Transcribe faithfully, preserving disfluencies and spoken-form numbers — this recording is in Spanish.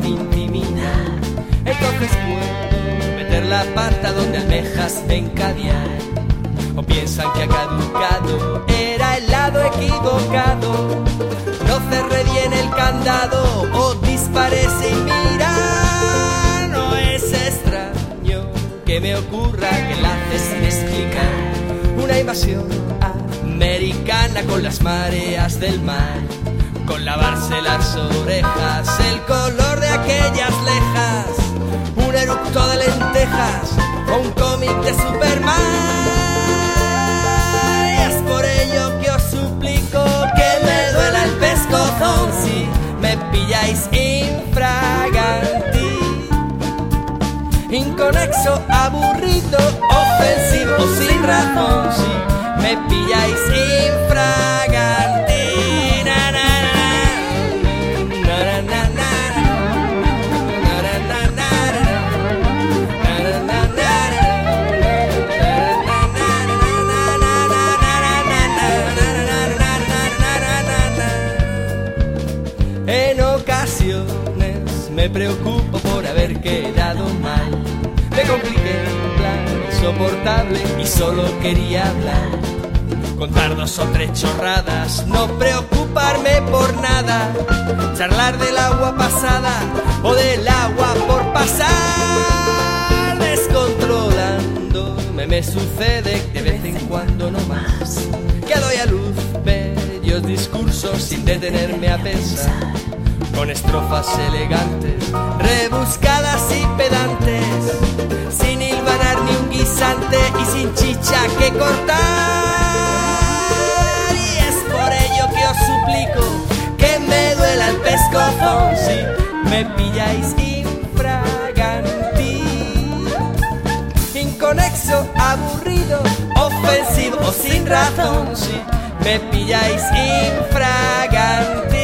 intimidad. Entonces puedo meter la pata donde almejas ven caviar. O piensan que ha caducado, era el lado equivocado. No cerré bien el candado o disparé sin mirar. No es extraño que me ocurra que enlaces sin explicar. Una invasión americana con las mareas del mar, con lavarse las orejas, el color de aquellas lejas, un eructo de lentejas o un cómic de Superman. Y es por ello que os suplico que me duela el pescozón si me pilláis infraganti, inconexo, aburrido, ofensivo, sin razón si me pilláis infraganti. Na, na, na. Na, na, na, na. Na, na, na, na. Na, na, na, na. En ocasiones me preocupo por haber quedado mal. Me compliqué un plan insoportable y solo quería hablar, contar dos o tres chorradas, no preocuparme por nada, charlar del agua pasada o del agua por pasar. Descontrolándome me sucede de vez en cuando no más, que doy a luz bellos discursos sin detenerme a pensar, con estrofas elegantes, rebuscadas y pedantes, sin hilvanar ni un guisante y sin chicha que cortar. Y es por ello que os suplico que me duela el pescozón si me pilláis infraganti, inconexo, aburrido, ofensivo o sin razón si me pilláis infraganti.